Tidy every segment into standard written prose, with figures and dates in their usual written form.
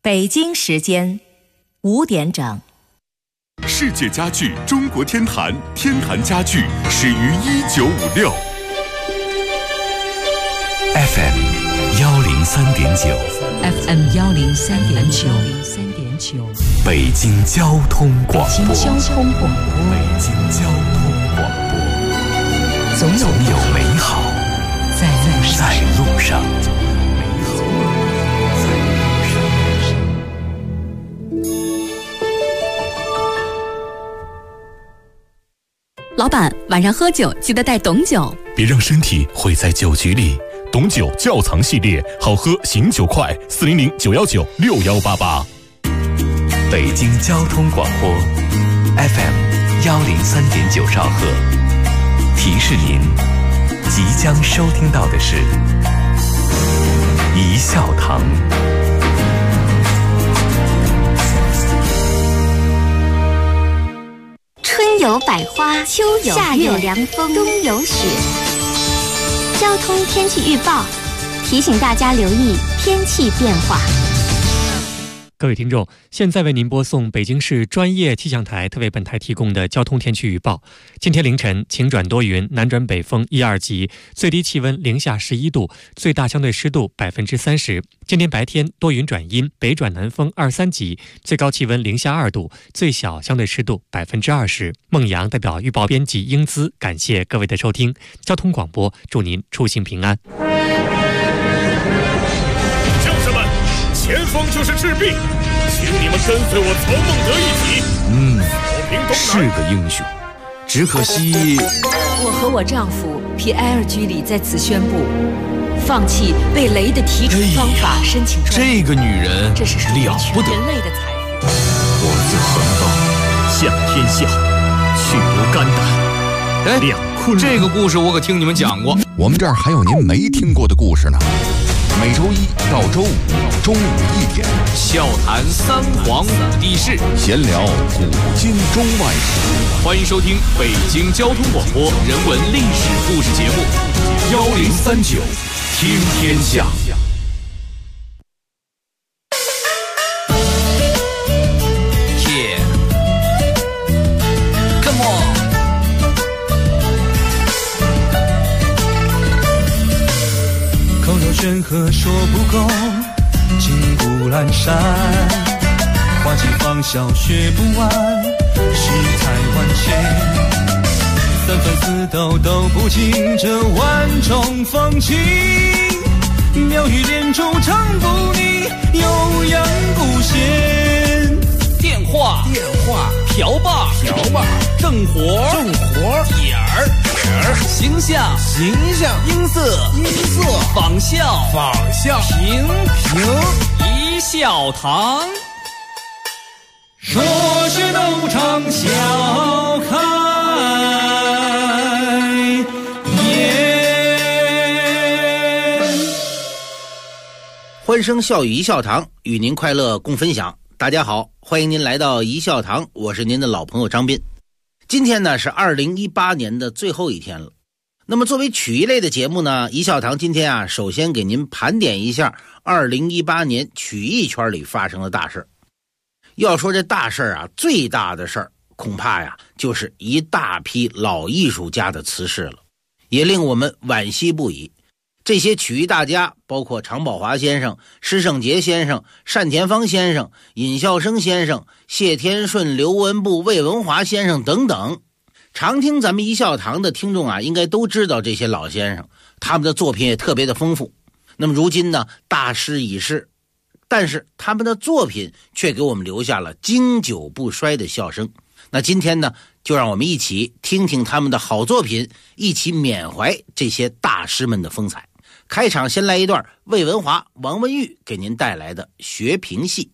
北京时间5点整。 世界家具中国天坛，天坛家具始于1956。 FM 103.9 FM 103.9 北京交通广播。 北京交通广播。 北京交通广播。总有美好在路上。 老板，晚上喝酒记得带董酒， 别让身体毁在酒局里。董酒窖藏系列，好喝醒酒快，400-919-6188。 北京交通广播 FM 103.9兆赫，提示您即将收听到的是一笑堂。 春有百花，秋有夏有凉风，冬有雪。交通天气预报提醒大家留意天气变化。 各位听众，现在为您播送北京市专业气象台特为本台提供的交通天气预报。今天凌晨晴转多云，南转北风1、2级，最低气温零下11度，最大相对湿度30%。今天白天多云转阴，北转南风2、3级，最高气温零下2度，最小相对湿度20%。孟阳代表预报编辑英姿，感谢各位的收听。交通广播，祝您出行平安。 前方就是赤壁，请你们跟随我曹孟德一起。 是个英雄，只可惜我和我丈夫皮埃尔居里在此宣布放弃被雷的提纯方法申请专利。 这个女人这是属于全了不得， 人类的财富。 我自横刀向天下，去如肝胆。两昆这个故事我可听你们讲过。 我们这儿还有您没听过的故事呢。每周一到周五中午1点， 笑谈三皇五帝事， 闲聊古今中外史。 欢迎收听北京交通广播人文历史故事节目1039听天下。 山河说不够，金谷阑珊，花季芳笑学不完，世态万千，三番四斗都不尽这万种风情，妙语连珠唱不腻，悠扬古弦。 电话瓢把正活点儿形象音色仿效评一笑堂， 说学逗唱笑开颜。 欢声笑语一笑堂，与您快乐共分享。大家好，欢迎您来到一笑堂，我是您的老朋友张斌。今天呢是2018年的最后一天了。那么作为曲艺类的节目呢，一笑堂今天首先给您盘点一下2018年曲艺圈里发生的大事。要说这大事最大的事儿恐怕就是一大批老艺术家的辞世了，也令我们惋惜不已。这些曲艺大家包括常宝华先生、施圣杰先生、单田芳先生、尹笑生先生、谢天顺、刘文步、魏文华先生等等。常听咱们一笑堂的听众应该都知道这些老先生，他们的作品也特别的丰富。那么如今呢，大师已逝，但是他们的作品却给我们留下了经久不衰的笑声。那今天呢，就让我们一起听听他们的好作品，一起缅怀这些大师们的风采。开场先来一段魏文华、王文玉给您带来的学评戏。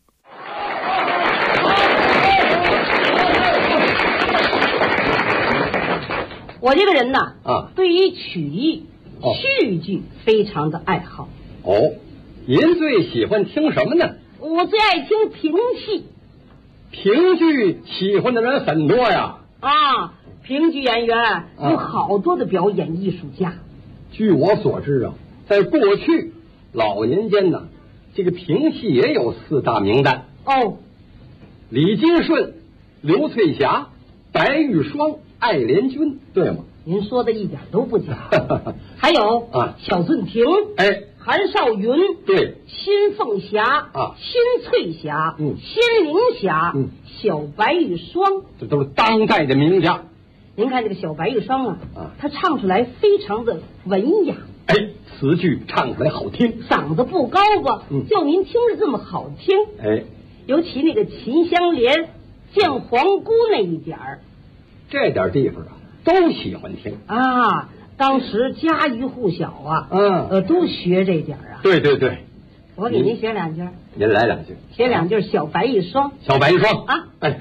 我这个人呢，对于曲艺、戏剧非常的爱好。 您最喜欢听什么呢？ 我最爱听评戏。 评剧喜欢的人很多呀。 评剧演员有好多的表演艺术家。 据我所知在过去老年间呢， 这个评戏也有4大名单哦， 李金顺、刘翠霞、白玉霜、艾莲君，对吗？ 您说的一点都不假。还有啊， 小俊廷， 哎， 韩少云， 对， 新凤霞啊， 新翠霞，新凌霞，小白玉霜， 这都是当代的名家。 您看这个小白玉霜啊，他唱出来非常的文雅， 哎，词句唱出来好听， 嗓子不高吧，就您听着这么好听， 哎， 尤其那个秦香莲、见皇姑那一点儿， 这点地方啊，都喜欢听啊。当时家喻户晓啊，都学这点儿啊。 对对对， 我给您学2句， 您来2句， 学2句小白玉霜。 小白玉霜啊， 哎。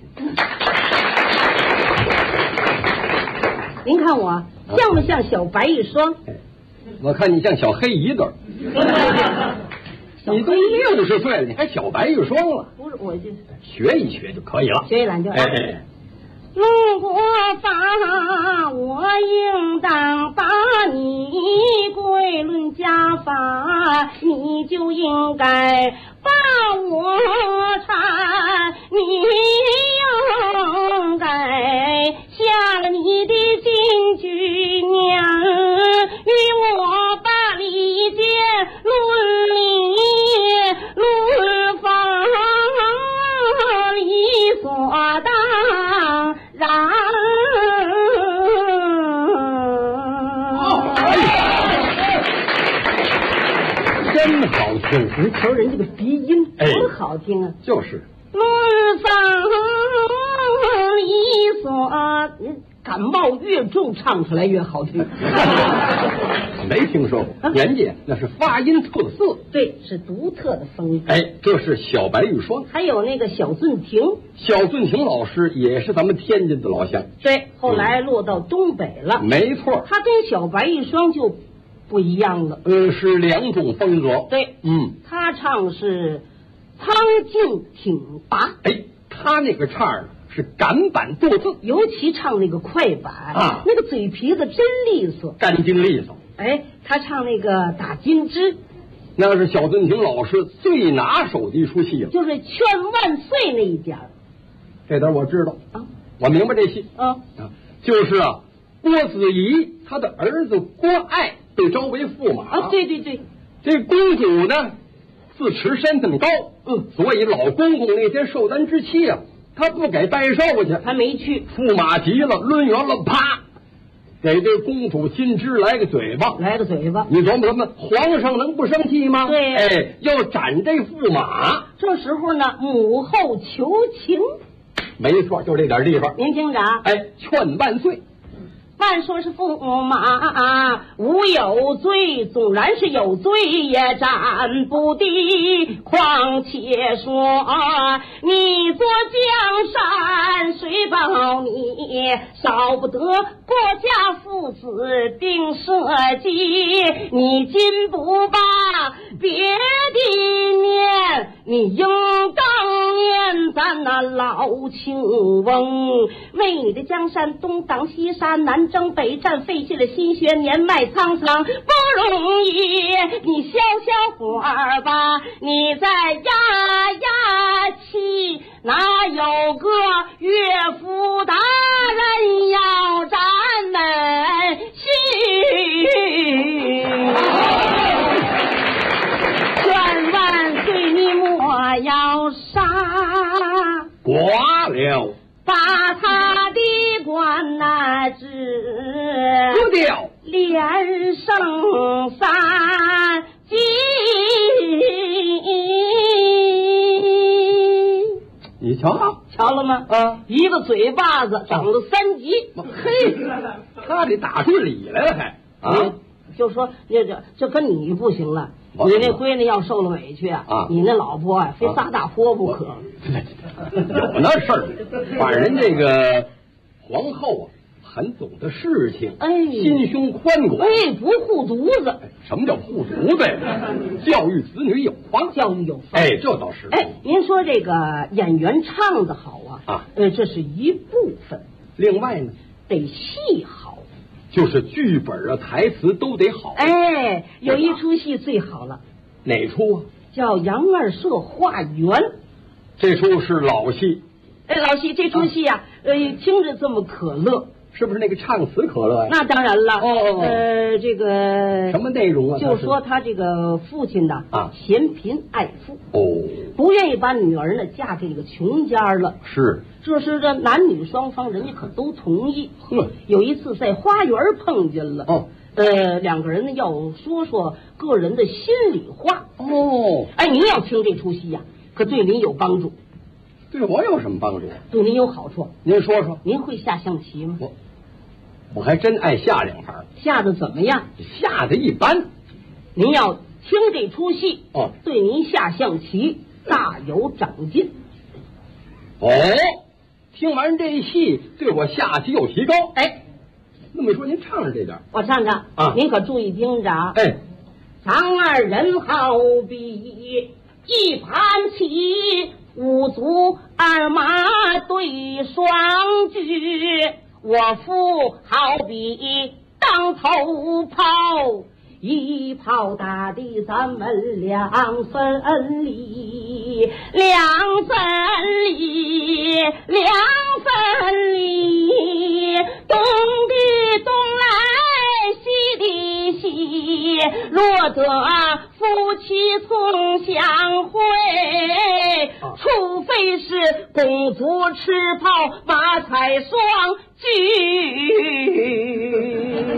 您看我像不像小白玉霜？ 我看你像小黑一子。你都60岁了，你还小白玉霜了？ 不是，我就学一学就可以了。 学一2句。 哎， 如果法，我应当把你归论家法，你就应该把我缠，你应该下了你的金菊娘，与我把礼节论理论法，理所当然。 真好听！ 您瞧人这个鼻音多好听啊！ 就是。 论法理所，感冒越重唱出来越好听。 没听说过，人家那是发音特色， 对，是独特的风格。 哎，这是小白玉霜， 还有那个小俊廷， 小俊廷老师也是咱们天津的老乡， 对，后来落到东北了。 没错， 他跟小白玉霜就不一样了， 是2种风格。 对，他唱是苍劲挺拔， 哎，他那个唱是赶板剁字， 尤其唱那个快板啊，那个嘴皮子真利索， 干净利索。 哎，他唱那个打金枝， 那是小俊廷老师最拿手的一出戏了， 就是劝万岁那一点儿。 这点我知道啊，我明白这戏就是啊，郭子仪他的儿子郭爱被招为驸马啊，对对对， 这公主呢自持身份高，所以老公公那天寿诞之期啊，他不给拜寿去， 他没去。 驸马急了，抡圆了，啪，给这公主金枝来个嘴巴，你琢磨琢磨，皇上能不生气吗？ 对， 哎，要斩这驸马。 这时候呢，母后求情， 没错，就这点地方。 您听着， 哎，劝万岁。 万说是驸马无有罪，纵然是有罪也斩不敌。况且说你做江山，谁保你少不得国家父子定社稷？你今不把别的念，你应当念咱那老庆翁，为你的江山东挡西杀，南征北战，费尽了心血，年迈苍苍不容易。你消消火吧，你再压压气，哪有个岳父大人要咱们去？劝万岁你莫要杀， 寡了， 把他的官那治割掉， 连胜3级。 你瞧瞧了吗？一个嘴巴子长了3级， 嘿，他得打出理来了还就说这跟你不行了，你那闺女要受了委屈你那老婆非撒大泼不可。 有那事儿，反正人这个皇后很懂得事情，心胸宽广， 不护犊子。 什么叫护犊子呀？教育子女有方，这倒是。 您说这个演员唱的好这是一部分， 另外呢， 得戏好， 就是剧本台词都得好。 有一出戏最好了， 哪出啊？ 叫《杨二社化缘》。 这出是老戏。 老戏，这出戏啊，听着这么可乐。 是不是那个唱词可乐呀？ 那当然了。这个什么内容啊？ 就说他这个父亲呢，嫌贫爱富，不愿意把女儿呢嫁给这个穷家了。 是， 这是这男女双方人家可都同意。有一次在花园碰见了。两个人呢要说说个人的心里话。您要听这出戏呀，可对您有帮助。 对我有什么帮助？ 对您有好处。 您说说。 您会下象棋吗？ 我还真爱下2盘。 下的怎么样？ 下的一般。 您要听这出戏，对您下象棋大有长进。 听完这戏，对我下棋有提高。那么说，您唱唱这段。 我唱唱啊，您可注意听着啊。咱二人好比一盘棋。五卒二马对双举，我父好比当头炮，一炮打的咱们2分力，2分力，2分力，东的东来西的西，若得夫妻从相会，除非是公族吃炮马彩双举。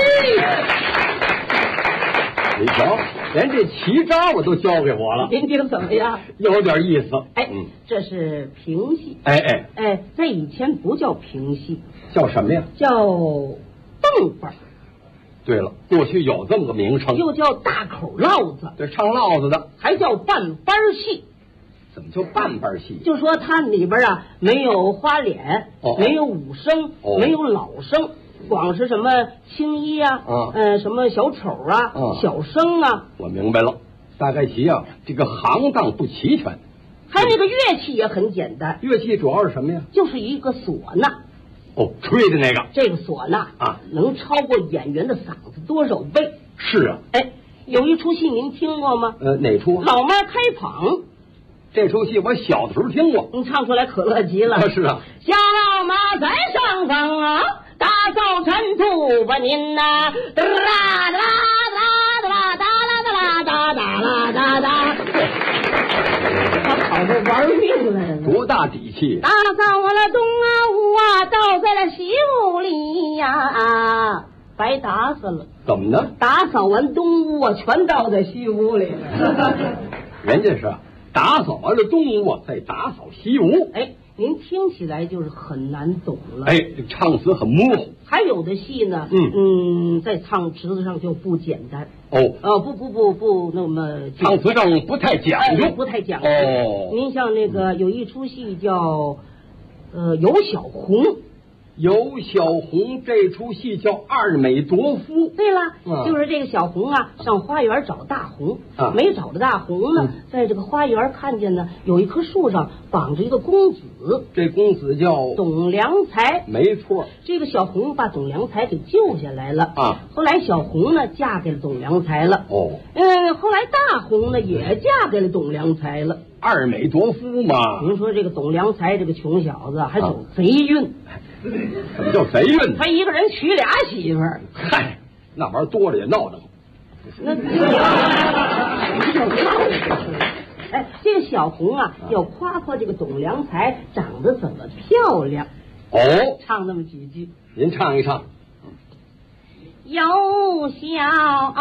你瞧，连这棋招我都教给我了。 您听怎么样？ 有点意思。 这是评戏。在以前不叫评戏， 叫什么呀？ 叫蹦本。 对了，过去有这么个名称， 又叫大口烙子。 对，唱烙子的， 还叫半班戏。 怎么叫半班戏？ 就说它里边啊没有花脸，没有武生，没有老生，光是什么青衣啊，什么小丑啊，小生啊。 我明白了，大概其啊，这个行当不齐全。 它这个乐器也很简单， 乐器主要是什么呀？ 就是一个唢呐。 吹的那个。 这个唢呐能超过演员的嗓子多少倍？ 是啊。 有一出戏您听过吗？ 哪出？ 老妈开棚。 这出戏我小的时候听过， 你唱出来可乐极了。 是啊。 小老妈在上方啊，大早晨祝吧您呐，哒啦哒啦哒啦哒啦哒啦哒啦哒啦。他跑这玩命来了， 多大底气！ 打扫完了东啊屋啊，倒在了西屋里呀，白打死了。 怎么呢？ 打扫完东屋啊，全倒在西屋里。 人家是打扫完了东屋，再打扫西屋。 您听起来就是很难懂了。 这唱词很模糊。 还有的戏呢，在唱词子上就不简单。不那么唱词上不太讲究， 不太讲究。您像那个有一出戏叫有小红。 有小红这出戏叫二美夺夫。 对了，就是这个小红啊，上花园找大红，没找着大红呢，在这个花园看见呢，有一棵树上绑着一个公子， 这公子叫董良才。 没错， 这个小红把董良才给救下来了后来小红呢嫁给了董良才了。后来大红呢也嫁给了董良才了。 二美夺夫嘛。 您说这个董良才这个穷小子还走贼运。 什么叫贼运？ 他一个人娶俩媳妇儿。 嗨，那玩意儿多了也闹腾。 那这个小红啊，要夸夸这个董良才长得怎么漂亮。唱那么几句。 您唱一唱。 有小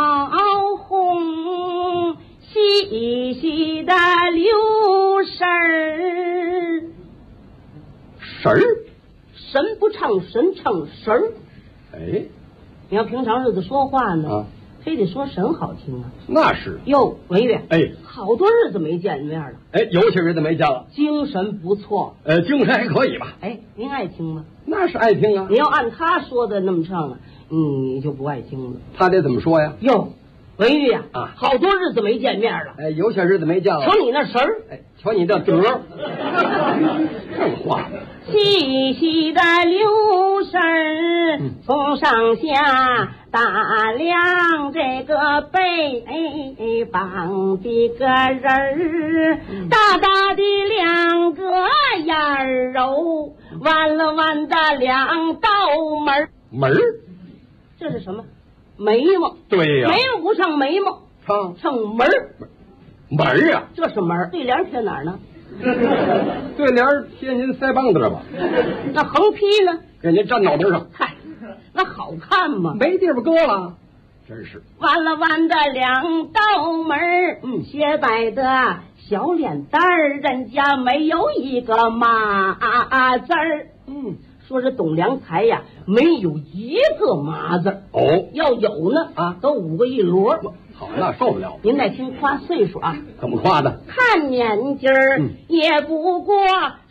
红细细的溜神儿。 神儿？ 神不唱神，唱神儿。你要平常日子说话呢，非得说神好听啊。 那是。 哟，文月，好多日子没见面了。 有些日子没见了。 精神不错。 精神还可以吧。 您爱听吗？ 那是爱听啊。 你要按他说的那么唱了，你就不爱听了。 他得怎么说呀？ 哟，文玉呀，好多日子没见面了。 有些日子没见了。 瞧你那神儿， 瞧你这德，这话。 细细的溜神儿，从上下打量这个北方的个人儿，大大的两个眼儿哦，弯了弯的两道门门儿， 这是什么？眉毛。 对呀， 眉毛不上眉毛，上门儿。 门儿啊， 这是门儿。对联贴哪儿呢？ 对联贴您腮帮子吧。 那横批呢？ 给您粘脑门上。 嗨，那好看吗？ 没地方搁了，真是。 弯了弯的两道门儿，斜摆的小脸蛋儿，人家没有一个麻字儿。说是董良才呀，没有一个麻字儿。 哦， 要有呢都5个一摞。 好，那受不了。 您再听夸岁数啊？ 怎么夸的？ 看年纪儿也不过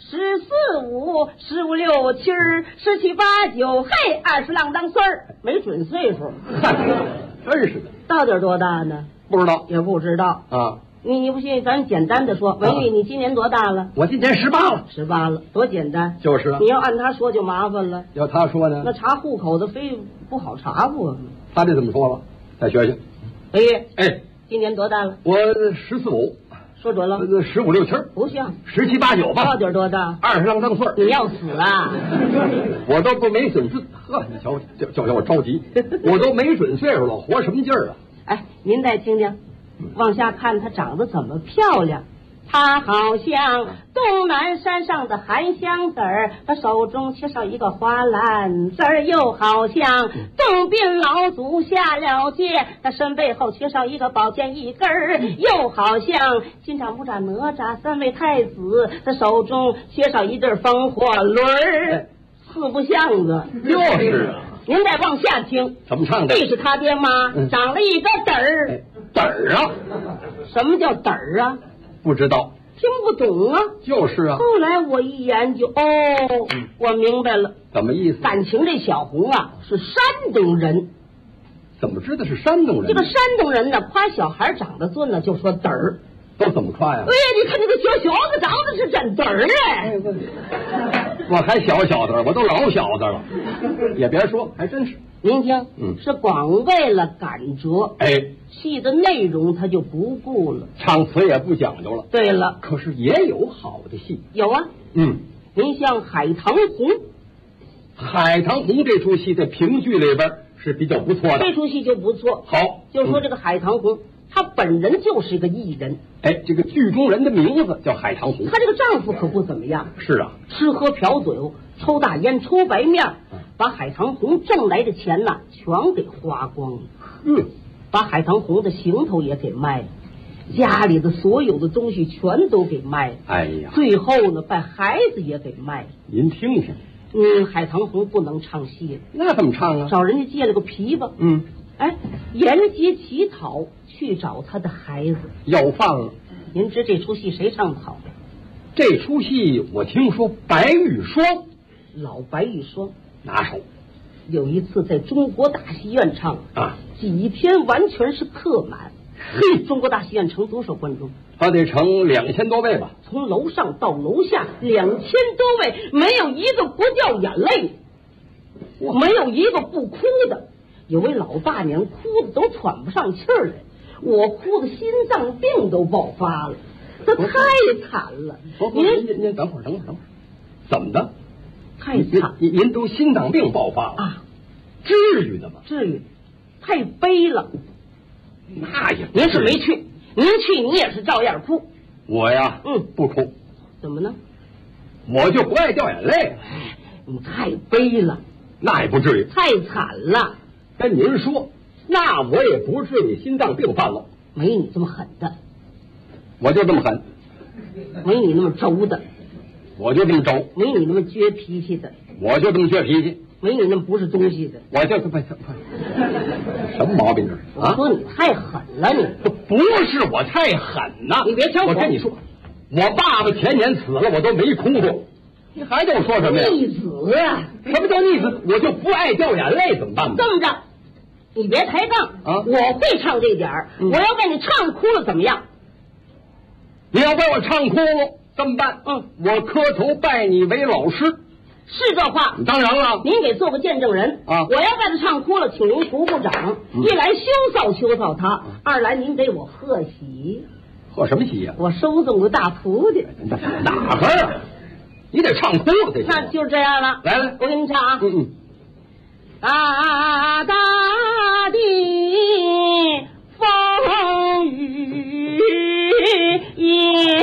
14、15、15、16、17、17、18、19，嘿，20郎当岁儿，没准岁数。 真是的。 到底多大呢？ 不知道， 也不知道啊。 你不信，咱简单的说，文玉，你今年多大了？ 我今年18了。 18了，多简单。 就是啊。 你要按他说就麻烦了。 要他说呢？ 那查户口的非不好查不？ 他这怎么说了？再学学。 哎，今年多大了？ 我14、15。 说准了。 15、16、17。 不像。 17、18、19吧。 到底多大 ？20郎当岁。 你要死啊！ 我都不没准岁。呵，你瞧，叫我着急。我都没准岁数了，活什么劲儿啊？ 哎，您再听听。往下看，她长得怎么漂亮？她好像东南山上的含香籽儿，她手中缺少一个花篮子儿；又好像东滨老祖下了界，她身背后缺少一个宝剑一根儿；又好像金吒、木吒、哪吒3位太子，她手中缺少一对风火轮儿，四不像子。 就是啊。 您再往下听， 怎么唱的？ 这是他爹妈长了一个嘚儿。 嘚儿啊？ 什么叫嘚儿啊？ 不知道， 听不懂啊。 就是啊。 后来我一研究，我明白了。 怎么意思？ 感情这小红啊是山东人。 怎么知道是山东人？ 这个山东人呢，夸小孩长得俊呢，就说嘚儿。 都怎么夸呀？ 哎呀，你看这个小小子长得是真嘚儿哎！ 我还小小的，我都老小子了。也别说，还真是。 您听，是光为了赶折，戏的内容他就不顾了， 唱词也不讲究了。 对了， 可是也有好的戏。 有啊，您像《海棠红》，《 海棠红》这出戏在评剧里边是比较不错的， 这出戏就不错。 好， 就说这个海棠红。她本人就是一个艺人， 这个剧中人的名字叫海棠红。 她这个丈夫可不怎么样， 是啊， 吃喝嫖酒，抽大烟，抽白面，把海棠红挣来的钱呢全给花光了。把海棠红的行头也给卖了，家里的所有的东西全都给卖了。 哎呀， 最后呢，把孩子也给卖了。 您听听， 海棠红不能唱戏了， 那怎么唱啊？ 找人家借了个琵琶，沿街乞讨去找他的孩子， 要饭了。 您知这出戏谁唱的好？ 这出戏我听说白玉霜， 老白玉霜拿手。 有一次在中国大戏院唱几天完全是客满。中国大戏院成多少观众？ 他得成2000多位吧。 从楼上到楼下2000多位，没有一个不掉眼泪，没有一个不哭的。有位老大娘哭的都喘不上气儿来，我哭的心脏病都爆发了，这太惨了。 您等会儿，怎么的？ 太惨！ 您都心脏病爆发了啊？至于的吗？ 至于，太悲了。 那也您是没去，您去你也是照样哭。 我呀，不哭。 怎么呢？ 我就不爱掉眼泪。 你太悲了。 那也不至于。 太惨了。 跟您说，那我也不至于心脏病犯了。 没你这么狠的。 我就这么狠。 没你那么轴的。 我就这么轴。 没你那么撅脾气的。 我就这么撅脾气。 没你那么不是东西的。 我就什么毛病这是？ 我说你太狠了，你不是我太狠呐！ 你别挑我跟你说，我爸爸前年死了，我都没哭过。你还跟我说什么呀？ 逆子啊！ 什么叫逆子？我就不爱掉眼泪，怎么办？ 这么着，你别抬杠啊！我会唱这点儿，我要给你唱哭了怎么样？ 你要把我唱哭了怎么办？我磕头拜你为老师。 是这话。 当然了， 您给做个见证人啊！ 我要把他唱哭了，请您胡部长。一来羞臊他，二来您给我贺喜。 贺什么喜呀？ 我收这么个大徒弟。 哪个啊？你得唱哭了才行。 那就这样了。 来， 我给你唱啊。大地风雨也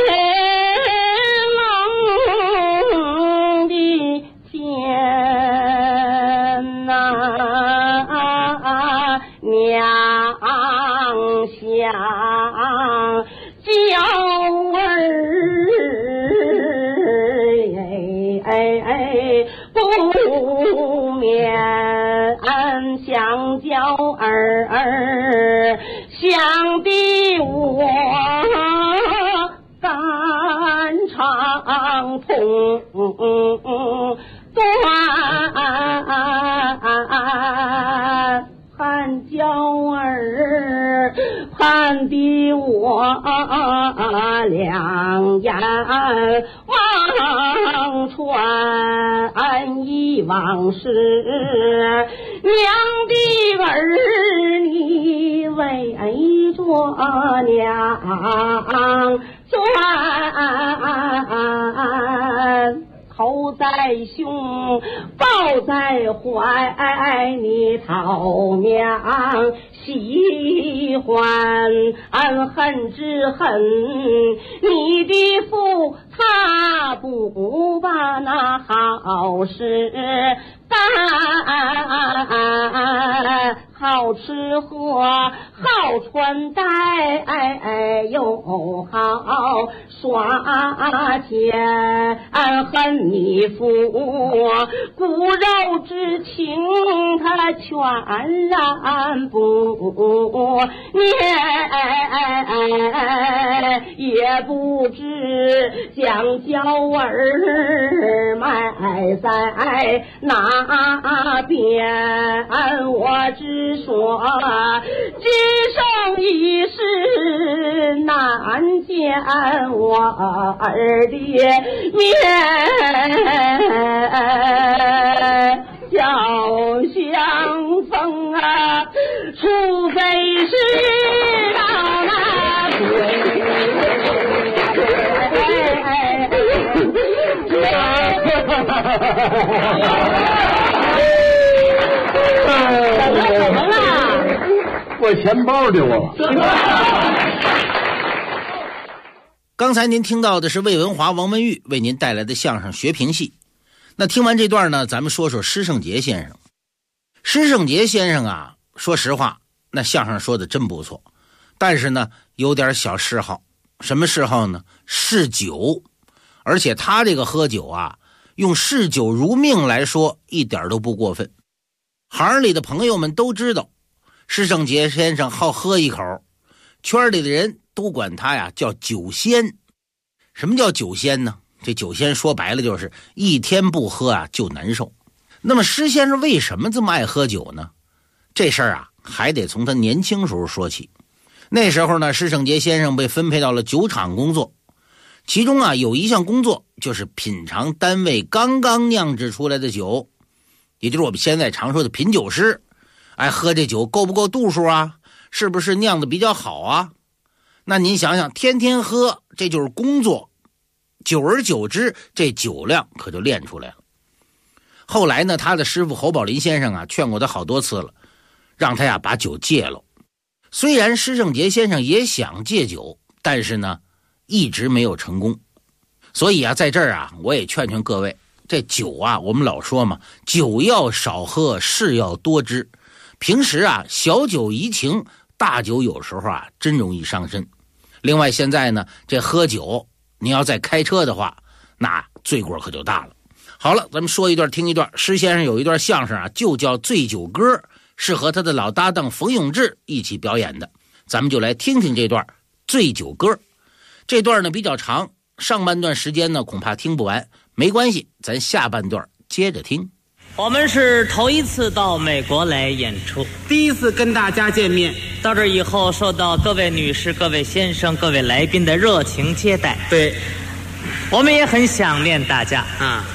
冷的天娘想娇儿不免想娇儿想必我肝肠痛断盼娇儿盼的我两眼望穿忆往事，娘的儿你为着娘钻，头在胸，抱在怀，你讨娘喜欢，恨之恨，你的父他不把那好事干，好吃喝，好穿戴，又好耍钱，恨你父骨肉之情，他全然不念，也不知将娇儿埋在哪边，我只说今生一世难见我儿的面，小相逢啊，除非是到那怎么了？ 我钱包丢了。 刚才您听到的是魏文华、王文玉为您带来的相声《学评戏》。那听完这段呢，咱们说说施圣杰先生。施圣杰先生啊，说实话，那相声说的真不错，但是呢，有点小嗜好。什么嗜好呢？嗜酒。而且他这个喝酒啊，用嗜酒如命来说，一点都不过分。行里的朋友们都知道，施圣杰先生好喝一口，圈里的人都管他呀叫酒仙。什么叫酒仙呢？这酒仙说白了就是一天不喝啊就难受。那么施先生为什么这么爱喝酒呢？这事儿啊还得从他年轻时候说起。那时候呢，施圣杰先生被分配到了酒厂工作，其中啊有一项工作就是品尝单位刚刚酿制出来的酒，也就是我们现在常说的品酒师。喝这酒够不够度数啊？是不是酿的比较好啊？那您想想，天天喝，这就是工作，久而久之，这酒量可就练出来了。后来呢，他的师傅侯宝林先生啊，劝过他好多次了，让他呀把酒戒了。虽然施圣杰先生也想戒酒，但是呢，一直没有成功。所以啊，在这儿啊，我也劝劝各位，这酒啊，我们老说嘛，酒要少喝，事要多知。平时啊，小酒怡情，大酒有时候啊，真容易伤身。另外，现在呢，这喝酒，你要再开车的话，那罪过可就大了。好了，咱们说一段听一段。施先生有一段相声啊，就叫《醉酒歌》，是和他的老搭档冯永志一起表演的。咱们就来听听这段《醉酒歌》。这段呢比较长，上半段时间呢恐怕听不完，没关系，咱下半段接着听。 我们是头一次到美国来演出， 第一次跟大家见面。 到这以后，受到各位女士、各位先生、各位来宾的热情接待。 对， 我们也很想念大家啊。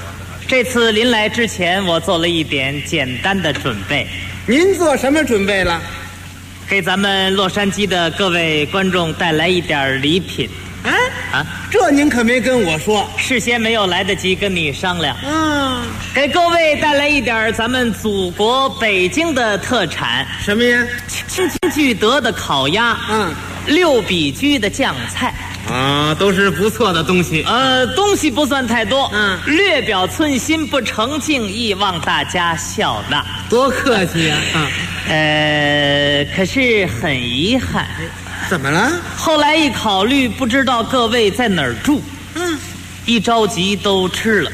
这次临来之前，我做了一点简单的准备。 您做什么准备了？ 给咱们洛杉矶的各位观众带来一点礼品。 这您可没跟我说， 事先没有来得及跟你商量。给各位带来一点咱们祖国北京的特产。 什么呀？ 清新俱得的烤鸭，6比居的酱菜。 都是不错的东西。 东西不算太多，略表寸心，不成敬意，望大家笑纳。 多客气呀！ 可是很遗憾。 怎么了？ 后来一考虑，不知道各位在哪儿住，一着急都吃了。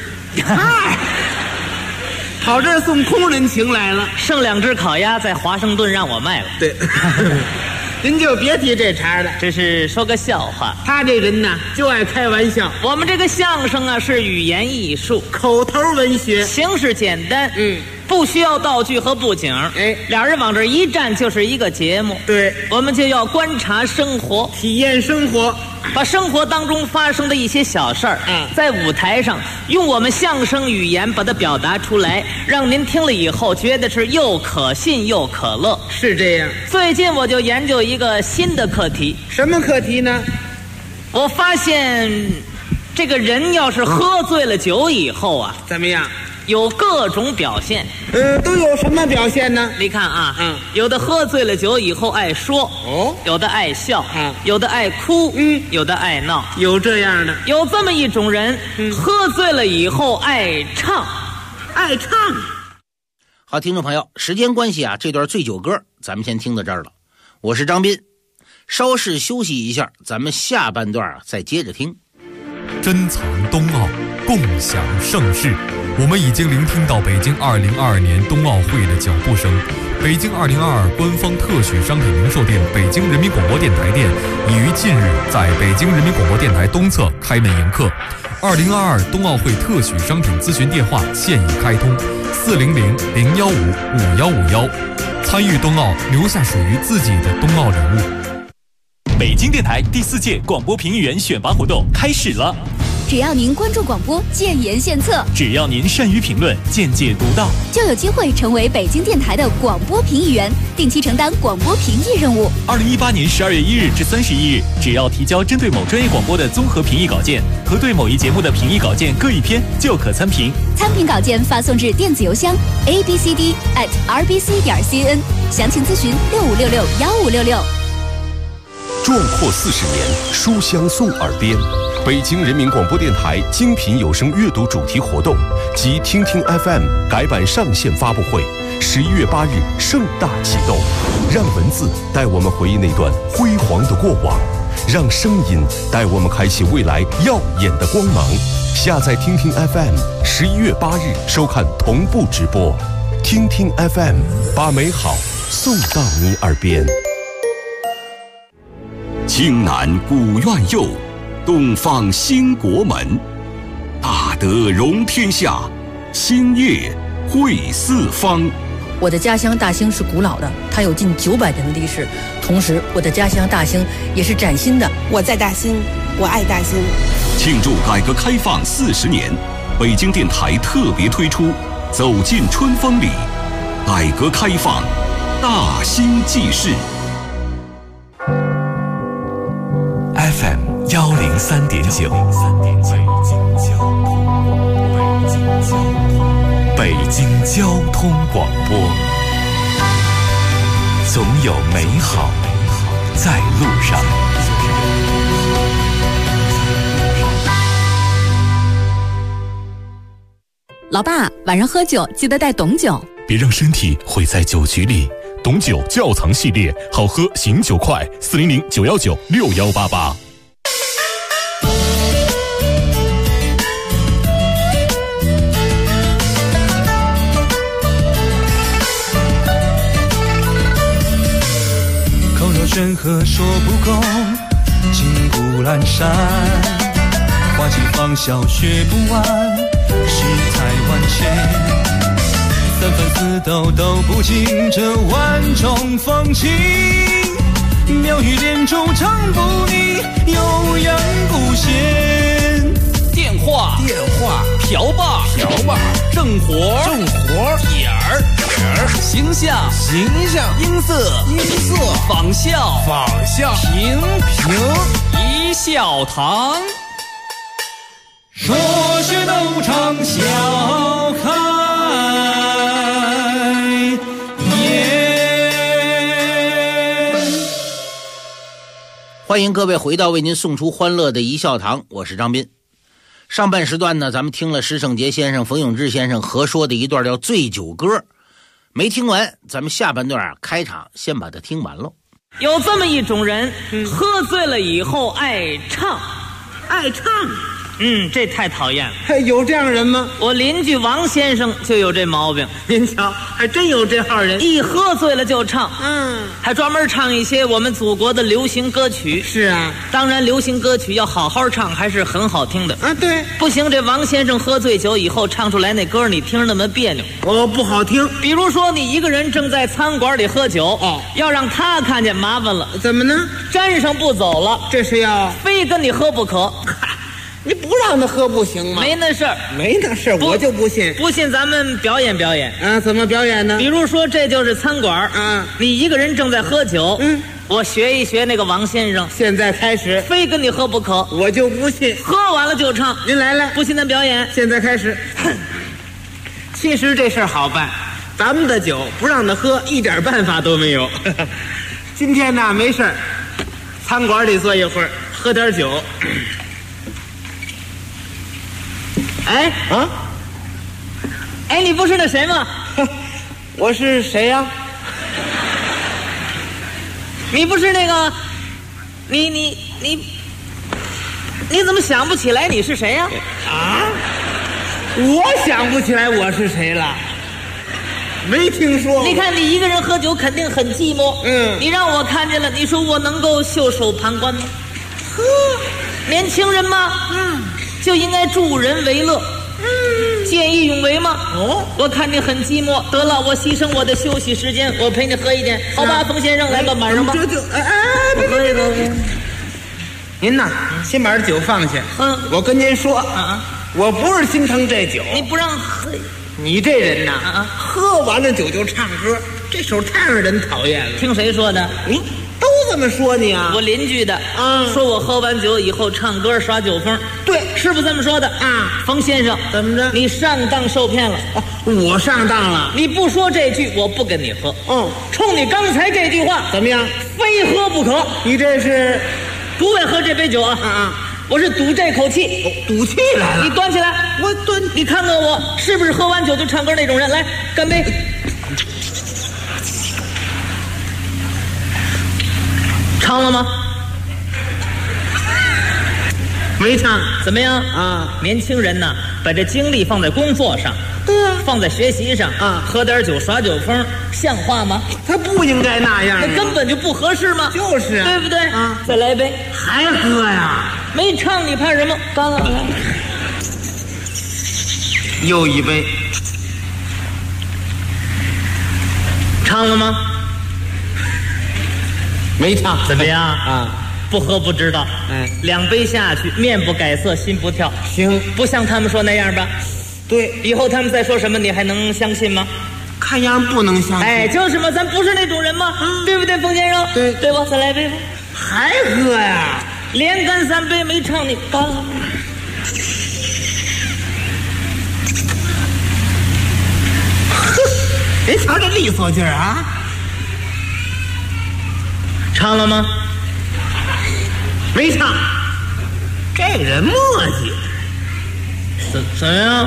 跑这儿送空人情来了， 剩2只烤鸭在华盛顿让我卖了。 对。您就别提这茬了， 这是说个笑话。 他这人呢，就爱开玩笑。 我们这个相声啊，是语言艺术， 口头文学， 形式简单，不需要道具和布景。俩人往这一站就是一个节目。 对， 我们就要观察生活， 体验生活， 把生活当中发生的一些小事儿，在舞台上用我们相声语言把它表达出来，让您听了以后觉得是又可信又可乐。 是这样。 最近我就研究一个新的课题。 什么课题呢？ 我发现这个人要是喝醉了酒以后啊， 怎么样？ 有各种表现。 都有什么表现呢？ 你看啊，有的喝醉了酒以后爱说，有的爱笑，有的爱哭，有的爱闹， 有这样的。 有这么一种人，喝醉了以后爱唱， 爱唱。 好，听众朋友，时间关系啊，这段醉酒歌咱们先听到这儿了。我是张斌，稍事休息一下，咱们下半段再接着听。 珍藏冬奥，共享盛世。我们已经聆听到北京2022年冬奥会的脚步声。北京2022官方特许商品零售店北京人民广播电台店已于近日在北京人民广播电台东侧开门迎客。2022冬奥会特许商品咨询电话现已开通，400-015-5151。参与冬奥，留下属于自己的冬奥人物。 北京电台第4届广播评议员选拔活动开始了。 只要您关注广播，建言献策； 只要您善于评论，见解独到， 就有机会成为北京电台的广播评议员，定期承担广播评议任务。 2018年12月1日至31日，只要提交针对某专业广播的综合评议稿件和对某一节目的评议稿件各1篇，就可参评。 参评稿件发送至电子邮箱 abcd@rbc.cn， 详情咨询65661566。 壮阔40年，书香送耳边。北京人民广播电台精品有声阅读主题活动及听听 FM 改版上线发布会，11月8日盛大启动。让文字带我们回忆那段辉煌的过往，让声音带我们开启未来耀眼的光芒。下载听听 FM，11月8日收看同步直播。听听 FM， 把美好送到你耳边。青南古院右，东方兴国门，大德容天下，兴业惠四方。 我的家乡大兴是古老的，它有近900年的历史。同时，我的家乡大兴也是崭新的。 我在大兴，我爱大兴。 庆祝改革开放40年，北京电台特别推出《走进春风里》，改革开放，大兴记事。 FM 103.9，北京交通广播，总有美好在路上。 老爸，晚上喝酒记得带董酒， 别让身体毁在酒局里。董酒窖藏系列，好喝醒酒快，400-919-6188。 口若悬河说不够，金谷阑珊，花季芳笑学不完，世态万千。3分4斗都不尽这万种风情，妙语连珠唱不腻，悠扬不闲。 电话瓢把正活点儿形象音色仿效评一笑堂。 说学逗唱笑开颜。 欢迎各位回到为您送出欢乐的一笑堂，我是张斌。上半时段呢，咱们听了施圣杰先生、冯永志先生合说的一段叫《醉酒歌》，没听完，咱们下半段开场先把它听完喽。 有这么一种人，喝醉了以后爱唱，这太讨厌了。 有这样人吗？ 我邻居王先生就有这毛病。 您瞧，还真有这号人， 一喝醉了就唱，还专门唱一些我们祖国的流行歌曲。 是啊， 当然流行歌曲要好好唱，还是很好听的啊。对， 不行，这王先生喝醉酒以后唱出来那歌，你听着那么别扭， 不好听。 比如说，你一个人正在餐馆里喝酒，要让他看见麻烦了。 怎么呢？ 沾上不走了， 这是要非跟你喝不可。 你不让他喝不行吗？ 没那事儿， 我就不信。 不信咱们表演表演啊？怎么表演呢？ 比如说，这就是餐馆啊，你一个人正在喝酒，我学一学那个王先生。 现在开始， 非跟你喝不可， 我就不信。 喝完了就唱， 您来， 不信咱表演。 现在开始。其实这事儿好办，咱们的酒不让他喝，一点办法都没有。今天呢，没事儿，餐馆里坐一会儿，喝点酒。 你不是那谁吗？ 我是谁呀？ 你不是那个，你怎么想不起来你是谁呀？ 我想不起来我是谁了，没听说过。 你看你一个人喝酒肯定很寂寞，你让我看见了，你说我能够袖手旁观吗？年轻人嘛，就应该助人为乐，见义勇为嘛。我看你很寂寞，得了，我牺牲我的休息时间，我陪你喝一点，好吧，冯先生，来吧，满上吧。 别，您呐，先把这酒放下。我跟您说，我不是心疼这酒， 你不让喝， 你这人呐，喝完了酒就唱歌，这手太让人讨厌了。 听谁说的？ 你都这么说你啊？ 我邻居的，说我喝完酒以后唱歌耍酒疯。 对， 师傅这么说的啊。冯先生， 怎么着？ 你上当受骗了。 我上当了？ 你不说这句，我不跟你喝。冲你刚才这句话， 怎么样？ 非喝不可。 你这是不为喝这杯酒啊？我是赌这口气。 赌气来了？ 你端起来， 我端。 你看看我是不是喝完酒就唱歌那种人？来，干杯。唱了吗？ 没唱。 怎么样啊？年轻人呐，把这精力放在工作上， 对啊， 放在学习上啊，喝点酒耍酒疯，像话吗？ 他不应该那样， 那根本就不合适嘛。 就是啊， 对不对啊？再来一杯， 还喝呀？ 没唱你怕什么？干了，来， 又一杯， 唱了吗？ 没唱。 怎么样啊？不喝不知道。2杯下去，面不改色心不跳。 行， 不像他们说那样吧？ 对， 以后他们再说什么你还能相信吗？ 看样不能相信。 就是嘛，咱不是那种人嘛，对不对，冯先生？对吧？再来杯吧。 还喝呀？ 连干3杯没唱你干了。 别瞧这利索劲儿啊！ 唱了吗？ 没唱。这人磨叽。 怎么样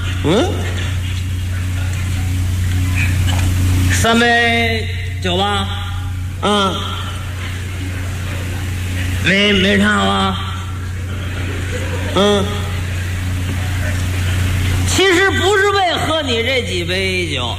？3杯酒吧？没唱啊？其实不是为喝你这几杯酒，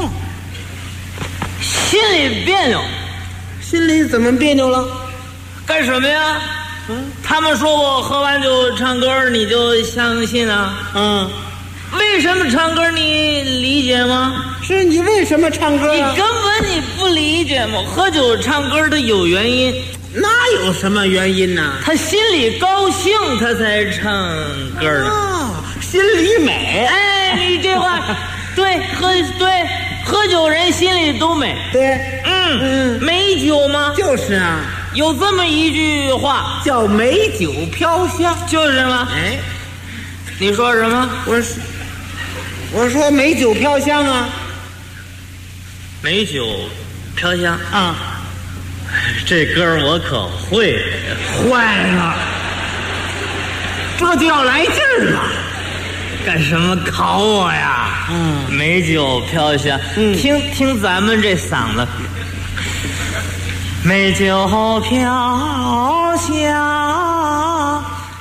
心里别扭。 心里怎么别扭了？ 干什么呀？他们说我喝完酒唱歌，你就相信啊？为什么唱歌你理解吗？ 是你为什么唱歌啊？ 你根本不理解吗？喝酒唱歌的有原因。 哪有什么原因呢？ 他心里高兴，他才唱歌呢。 心里美。 哎，你这话对，喝酒人心里都美。 对， 美酒吗？ 就是啊， 有这么一句话叫美酒飘香， 就是吗？ 哎， 你说什么？ 我说美酒飘香啊， 美酒飘香啊， 这歌我可会。 坏了，这就要来劲儿了。 干什么考我呀？美酒飘香，听咱们这嗓子。美酒飘香，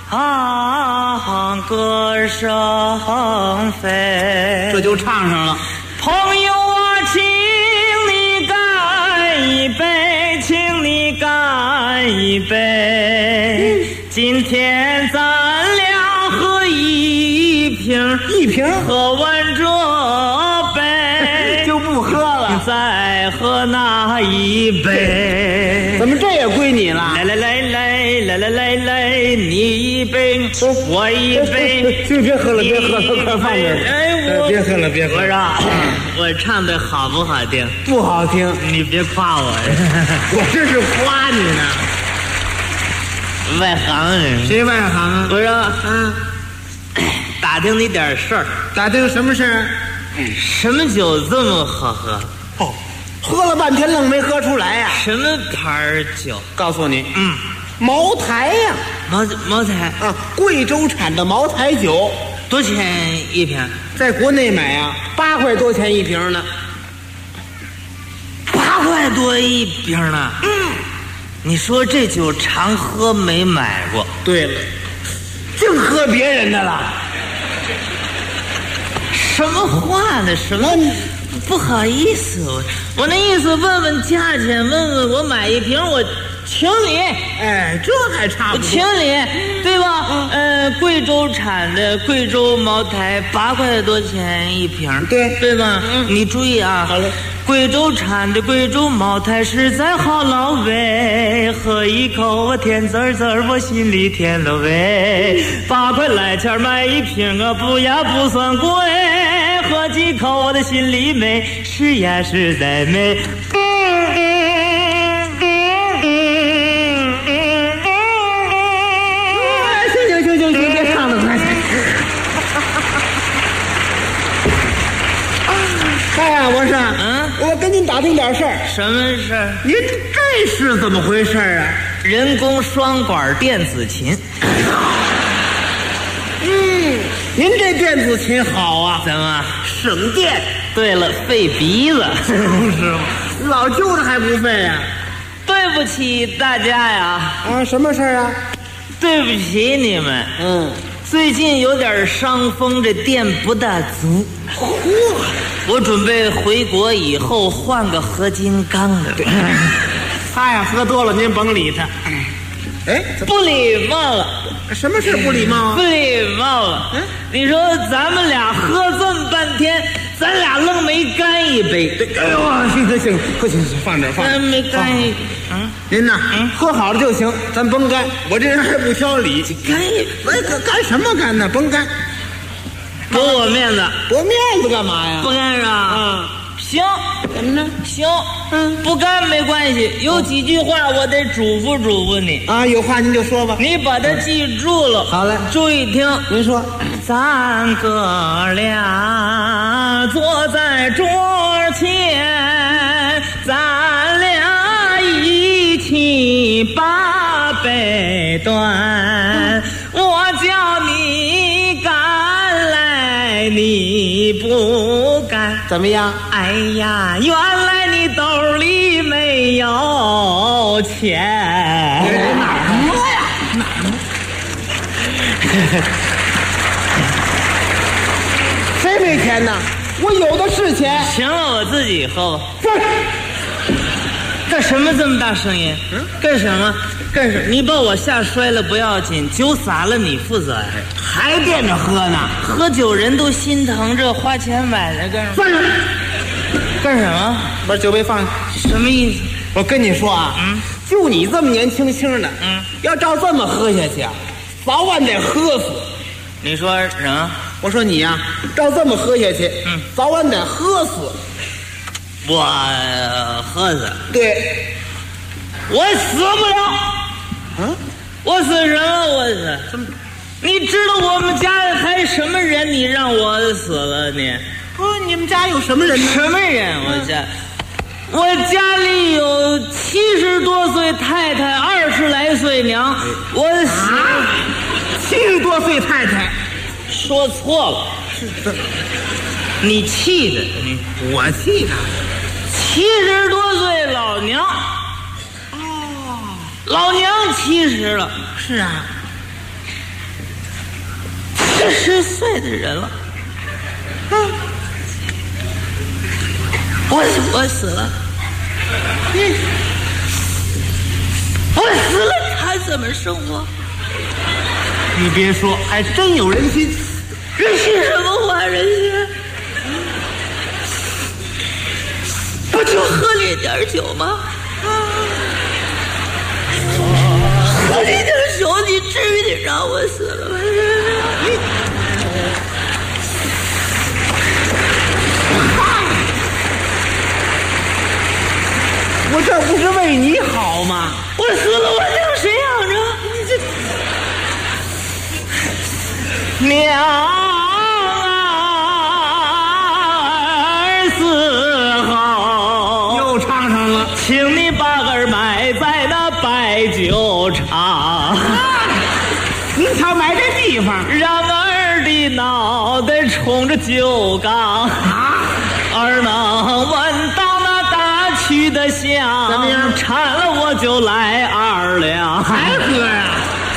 歌声飞， 这就唱上了。 朋友啊，请你干一杯，请你干一杯。今天咱俩喝一瓶，喝完这杯就不喝了， 再喝那一杯。 怎么这也归你了？ 来，你一杯，我一杯。 别喝了，快放这儿。 哎， 别喝了。 我说，我唱的好不好听？ 不好听， 你别夸我。 我这是夸你呢。 外行人。 谁外行啊？ 我说，打听你点事儿。 打听什么事儿？ 什么酒这么好喝？ 喝了半天愣没喝出来呀。 什么牌酒？ 告诉你，茅台呀， 茅台啊，贵州产的茅台酒， 多钱一瓶？ 在国内买啊，8块多钱一瓶呢。 8块多一瓶呢？你说这酒常喝没买过？ 对了，净喝别人的了。 什么话呢？什么？不好意思，我那意思问问价钱，问问我买一瓶我请你。 哎，这还差不多。 我请你，对吧？贵州产的贵州茅台8块多钱一瓶，对吧？你注意啊。 好嘞。 贵州产的贵州茅台实在好老味，喝一口我甜滋滋，我心里甜了味。8块来钱买一瓶啊，不呀不算贵。喝几口我的心里美，是呀实在美。 行，别唱了，快！哎呀，我说，我跟您打听点事儿。 什么事儿？ 您这是怎么回事啊？ 人工双管电子琴。 您这电子琴好啊？ 怎么省电？ 对了，费鼻子。 是吗？老旧的还不费啊？ 对不起大家呀！ 啊，什么事儿啊？ 对不起你们。最近有点伤风，这电不大足。我准备回国以后换个合金钢的。 他呀，喝多了您甭理他。哎， 不礼貌了。 什么事不礼貌啊？ 不礼貌了。你说咱们俩喝这么半天，咱俩愣没干一杯。 哎呦，行，放这儿，放。 没干一。 您呐，喝好了就行，咱甭干。我这人还不挑理。干什么干呢？甭干。 驳我面子。 驳面子干嘛呀？ 不干是吧？行， 怎么着？ 行，不干没关系。有几句话我得嘱咐你啊，有话您就说吧。 你把它记住了。 好嘞， 注意听。 您说， 咱哥俩坐在桌前，咱俩一起把杯端。我叫你干来，你不干。 怎么样？ 哎呀，原来你兜里没有钱。 哪儿呀？谁没钱呢？我有的是钱。 行了，我自己喝吧。干什么这么大声音？干什么？你把我吓摔了不要紧，酒洒了你负责呀。 还惦着喝呢？ 喝酒人都心疼，这花钱买来干什么？ 放下！ 干什么？ 把酒杯放下。 什么意思？ 我跟你说啊， 就你这么年轻的，要照这么喝下去啊，早晚得喝死。 你说什么？ 我说你呀，照这么喝下去，早晚得喝死。 我喝死？ 对， 我死不了。我死什么？我死什么？你知道我们家还什么人？你让我死了你？ 你们家有什么人呢？ 什么人？我家里有70多岁太太，20来岁娘。我 70多岁太太， 说错了，是你气的， 我气的。 70多岁老娘，老娘70了， 是啊 ，70岁的人了，我死了，我死了，他怎么生活？ 你别说，还真有人心。 人心什么话？人心不就喝了点酒吗？喝了点酒，你至于得让我死了吗？ 我这不是为你好吗？ 我死了，我让谁养着？娘儿死后， 又唱上了， 请你把儿埋在那白酒厂。 您瞧埋这地方， 让儿的脑袋冲着酒缸，儿能闻到那大曲的香。 怎么样？ 馋了我就来2两， 还喝呀？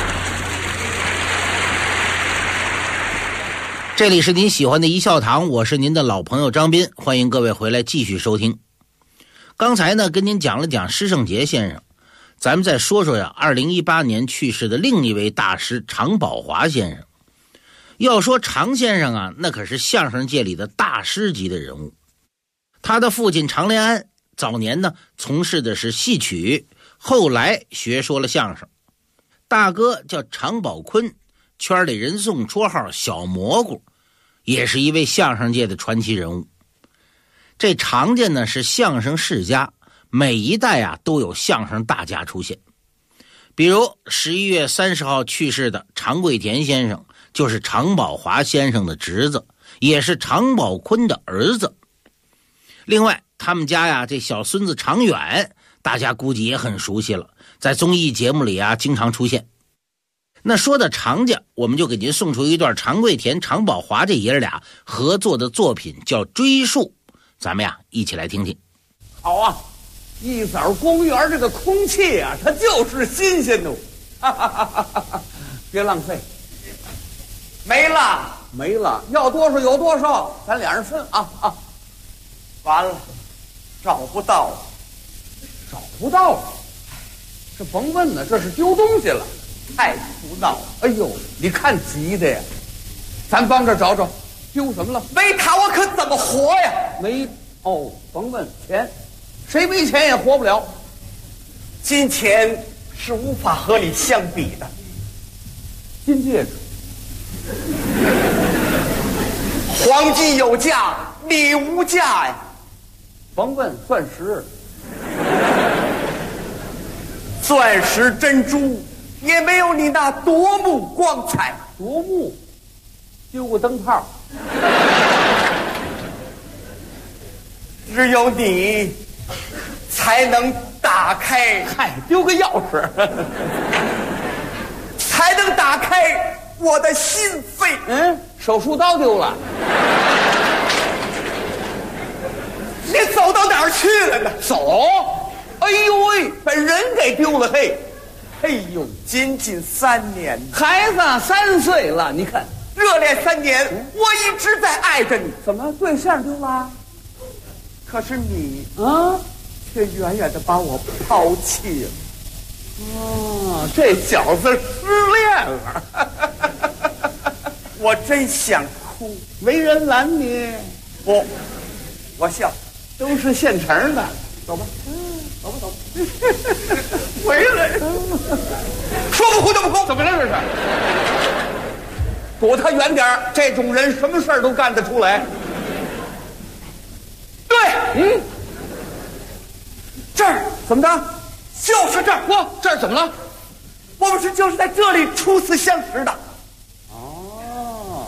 这里是您喜欢的一笑堂，我是您的老朋友张斌，欢迎各位回来继续收听。刚才呢跟您讲了讲施圣杰先生，咱们再说说呀2018年去世的另一位大师常宝华先生。要说常先生啊，那可是相声界里的大师级的人物。他的父亲常连安早年呢从事的是戏曲，后来学说了相声。大哥叫常宝坤，圈里人送绰号小蘑菇，也是一位相声界的传奇人物。这常家呢是相声世家，每一代啊都有相声大家出现。比如11月30号去世的常贵田先生，就是常宝华先生的侄子，也是常宝坤的儿子。另外他们家呀这小孙子常远，大家估计也很熟悉了，在综艺节目里啊经常出现。那说到常家，我们就给您送出一段常贵田、常宝华这爷俩合作的作品，叫《追树》，咱们呀一起来听听。 好啊，一早公园这个空气啊，它就是新鲜的，别浪费。没了，要多少有多少，咱俩人分啊。完了，找不到了，这甭问了，这是丢东西了。太胡闹了！哎呦，你看急的呀！咱帮着找找，丢什么了？没他我可怎么活呀？甭问钱，谁没钱也活不了。金钱是无法和你相比的。金戒指，黄金有价，你无价呀！甭问钻石珍珠。也没有你那夺目光彩。夺目，丢个灯泡。只有你才能打开，丢个钥匙，才能打开我的心扉。手术刀丢了。你走到哪儿去了呢？走？哎呦喂，把人给丢了嘿！哎呦，仅仅3年，孩子3岁了，你看，热恋3年，我一直在爱着你。怎么对象丢了？可是你却远远的把我抛弃了。这小子失恋了，我真想哭，没人拦你。不，我笑，都是现成的。走吧。 走吧走吧，回来，说不哭就不哭，怎么了这是？躲他远点儿，这种人什么事儿都干得出来。对，这儿怎么着？就是这儿，这儿怎么了？我们就是在这里初次相识的。哦，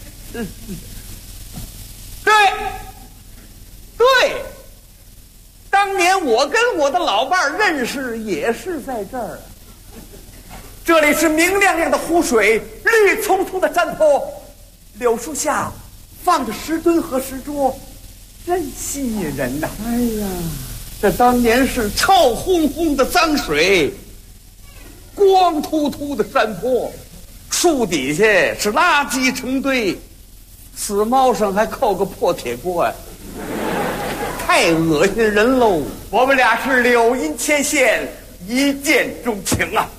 对，当年我跟我的老伴儿认识也是在这儿。这里是明亮亮的湖水，绿葱葱的山坡，柳树下放着石墩和石桌，真吸引人呐！哎呀，这当年是臭烘烘的脏水，光秃秃的山坡，树底下是垃圾成堆，死猫上还扣个破铁锅呀，太恶心人喽！我们俩是柳荫牵线，一见钟情啊！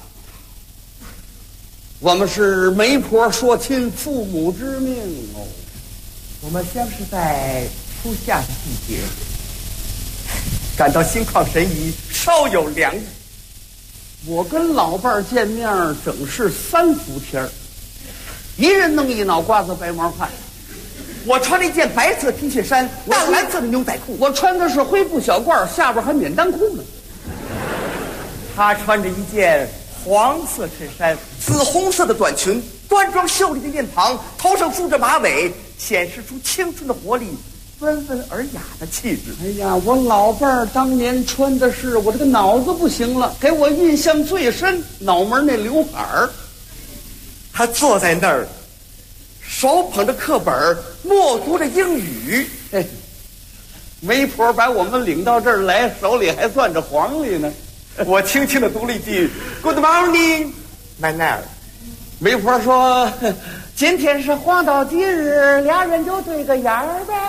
我们是媒婆说亲，父母之命哦。我们相识在初夏的季节，感到心旷神怡，稍有凉意。我跟老伴儿见面整是3伏天儿，一人弄一脑瓜子白毛汗。我穿了一件白色 T 恤衫，淡蓝色的牛仔裤，我穿的是灰布小褂，下边还免裆裤呢。他穿着一件黄色衬衫，紫红色的短裙，端庄秀丽的面庞，头上梳着马尾，显示出青春的活力，温文尔雅的气质。哎呀，我老伴儿当年穿的是，我这个脑子不行了，给我印象最深，脑门那刘海儿。他坐在那儿，手捧着课本，默读着英语。媒婆把我们领到这儿来，手里还攥着黄历呢。我轻轻地读了一句 "Good morning, my love"。媒婆说："今天是黄道吉日，俩人就对个眼儿呗。"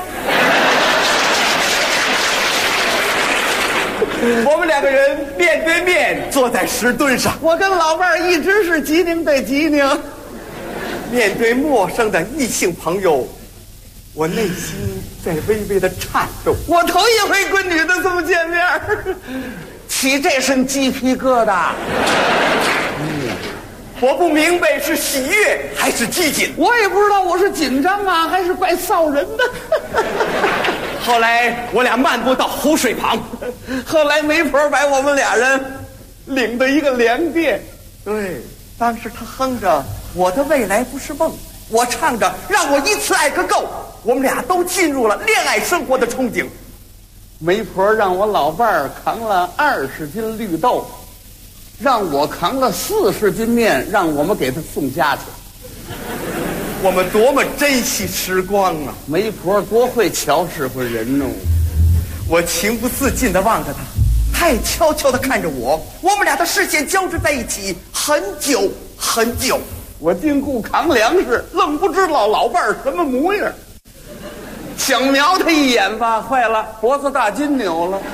我们2个人面对面坐在石墩上，我跟老伴儿一直是机灵对机灵。面对陌生的异性朋友，我内心在微微的颤抖。我头一回跟女的这么见面，起这身鸡皮疙瘩。我不明白是喜悦还是激进，我也不知道我是紧张啊还是怪臊人的。后来我俩漫步到湖水旁，后来媒婆把我们俩人领到一个粮店。对，当时他哼着我的未来不是梦，我唱着让我一次爱个够，我们俩都进入了恋爱生活的憧憬。媒婆让我老伴儿扛了20斤绿豆，让我扛了40斤面，让我们给他送家去。我们多么珍惜时光啊！媒婆多会瞧使唤人哦！我情不自禁地望着他，他也悄悄地看着我，我们俩的视线交织在一起很久很久。我禁锢扛粮食，愣不知道老伴儿什么模样。想瞄他一眼吧，坏了，脖子大筋扭了。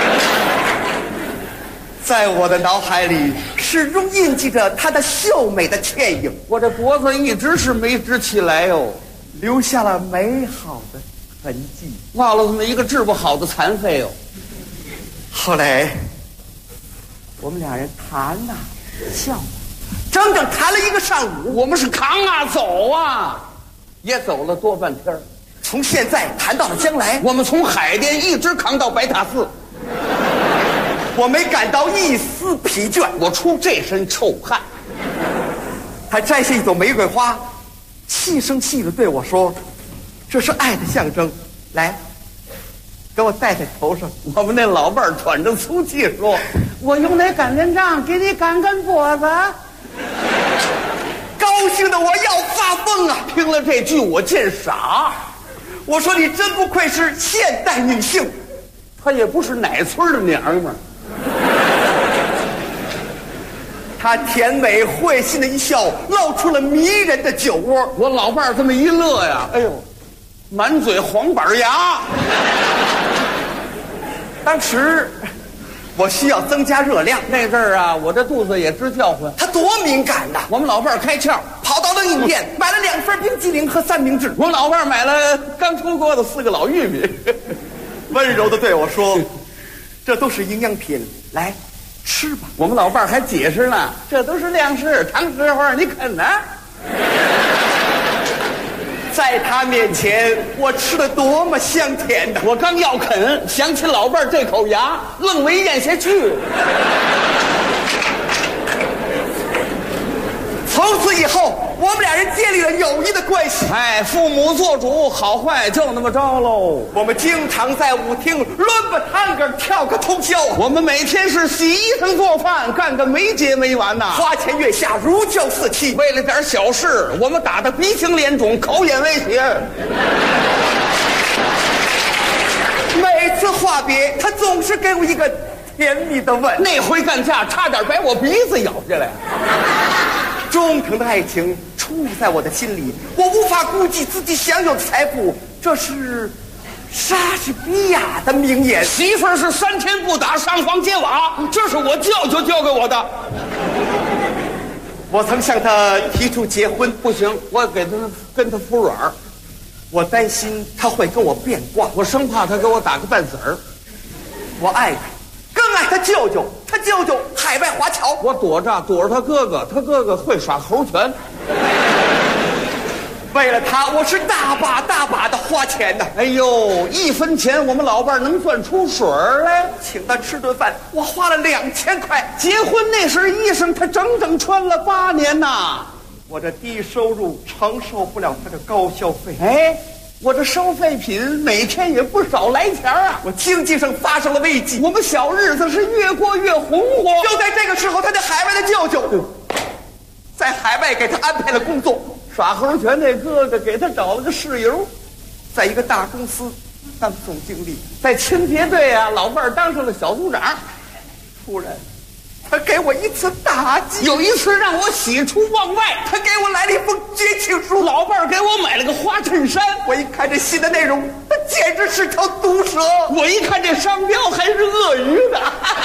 在我的脑海里始终印记着他的秀美的倩影，我这脖子一直是没直起来哦，留下了美好的痕迹，落了这么一个治不好的残废哦。后来我们俩人谈呐笑，整整谈了1个上午，我们是扛啊走啊，也走了多半天。从现在谈到了将来，我们从海淀一直扛到白塔寺，我没感到一丝疲倦，我出这身臭汗。他摘下一朵玫瑰花，细声细地对我说：“这是爱的象征，来，给我戴在头上。”我们那老伴儿喘着粗气说：“我用那擀面杖给你擀擀脖子。”高兴的我要发疯啊！听了这句我见傻，我说你真不愧是现代女性，她也不是哪村的娘们儿。她甜美会心的一笑，露出了迷人的酒窝。我老伴儿这么一乐呀，哎呦，满嘴黄板牙。当时我需要增加热量，那阵儿啊，我这肚子也直叫唤。他多敏感呐！我们老伴儿开窍，跑到冷饮店买了2份冰激凌和3明治。我们老伴儿买了刚出锅的4个老玉米，温柔地对我说：“ 这都是营养品，来吃吧。我们老伴儿还解释呢，这都是粮食，糖时候你啃呢。在他面前，我吃的多么香甜的！我刚要啃，想起老伴儿这口牙，愣没咽下去。从此以后，我们俩人建立了友谊的关系。哎，父母做主，好坏就那么着喽。我们经常在舞厅抡把探戈，跳个通宵。我们每天是洗衣裳做饭，干个没结没完呐。花前月下，如胶似漆。为了点小事，我们打得鼻青脸肿，口眼威胁。每次话别，他总是给我一个甜蜜的吻。那回干架，差点把我鼻子咬下来。忠诚的爱情出在我的心里，我无法估计自己享有的财富。这是莎士比亚的名言。媳妇儿是3天不打上房揭瓦，这是我舅舅教给我的。我曾向他提出结婚，不行，我跟他服软。我担心他会跟我变卦，我生怕他给我打个半死儿。我爱他，更爱他舅舅。他舅舅海外华侨，我躲着他哥哥，他哥哥会耍猴拳。为了他，我是大把的花钱的。哎呦，1分钱我们老伴能赚出水来。请他吃顿饭，我花了2000块。结婚那身衣裳，他整整穿了8年呐。我这低收入承受不了他的高消费。哎。我这收废品每天也不少来钱啊！我经济上发生了危机，我们小日子是越过越红火。就在这个时候，他的海外的舅舅在海外给他安排了工作，耍猴拳那哥哥给他找了个室友，在一个大公司当总经理，在清洁队啊，老伴儿当上了小组长。突然他给我一次打击，有一次让我喜出望外，他给我来了一封绝情书，老伴儿给我买了个花衬衫。我一看这信的内容，它简直是条毒蛇。我一看这商标还是鳄鱼的。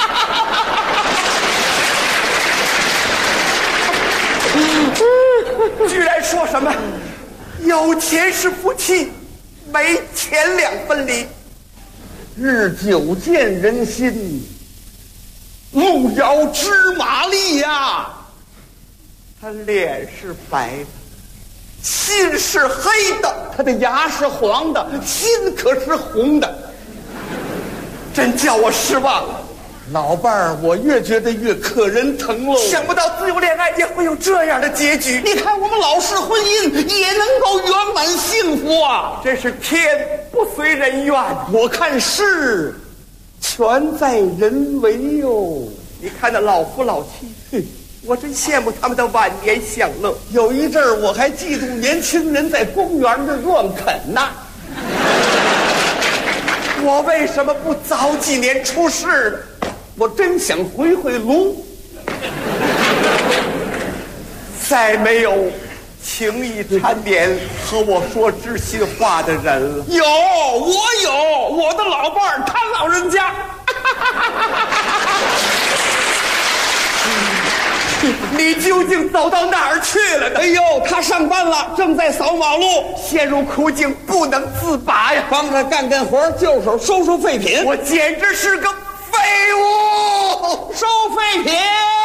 居然说什么有钱是福气，没钱两分离。日久见人心，路遥知马力呀！他脸是白的，心是黑的，他的牙是黄的，心可是红的，真叫我失望。老伴儿，我越觉得越可人疼喽！想不到自由恋爱也会有这样的结局。你看我们老式婚姻也能够圆满幸福啊！这是天不随人愿，我看是全在人为哟。你看那老夫老妻，我真羡慕他们的晚年享乐。有一阵儿我还嫉妒年轻人在公园这乱啃呢。我为什么不早几年出世呢？我真想回炉，再没有情意缠绵和我说知心话的人了。我的老伴儿，他老人家。你究竟走到哪儿去了呢？哎呦，他上班了，正在扫马路，陷入苦境不能自拔呀！帮他干活，就手收收废品。我简直是个废物，收废品。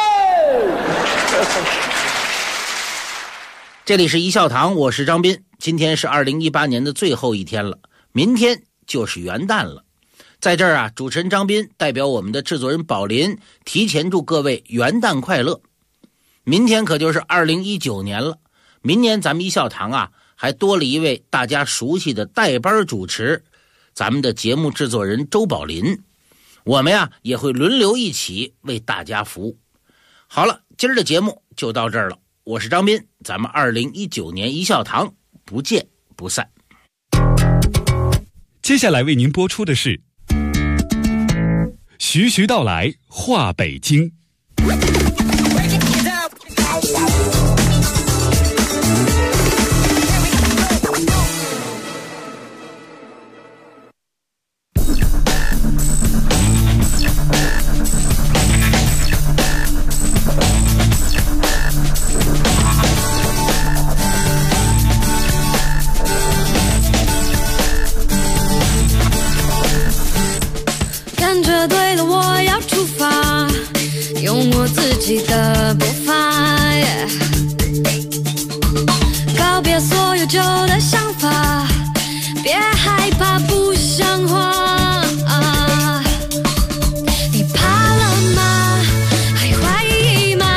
这里是一笑堂，我是张斌。今天是2018年的最后一天了，明天就是元旦了。在这儿啊，主持人张斌代表我们的制作人宝林提前祝各位元旦快乐。明天可就是2019年了，明年咱们一笑堂啊还多了一位大家熟悉的代班主持，咱们的节目制作人周宝林。我们呀也会轮流一起为大家服务。好了，今儿的节目就到这儿了，我是张斌，咱们2019年一笑堂不见不散。 接下来为您播出的是徐徐道来话北京。 感觉对了，我步伐，告别所有旧的想法，别害怕不像话。你怕了吗？还怀疑吗？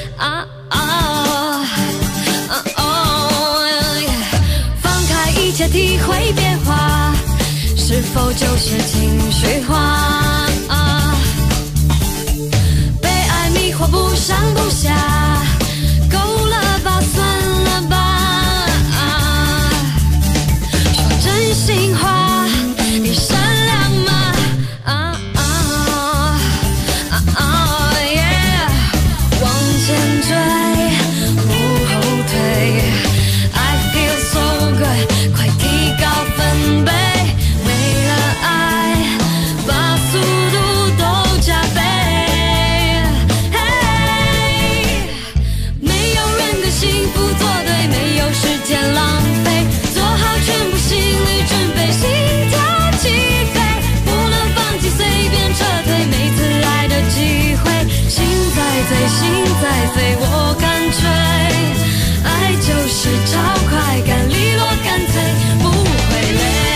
放开一切，体会变化，是否就是情绪化？被爱迷惑不上不下，够了吧，算了吧。说真心话，你善良吗？往前追，不后退。I feel so good， 快提高分贝。为了爱，把速度都加倍。没有人跟幸福作对，没有时间浪费，做好全部心理准备，心跳起飞，不能放弃，随便撤退，每次爱的机会，心在醉，心在飞，我干脆，爱就是超快感，利落干脆，不会累。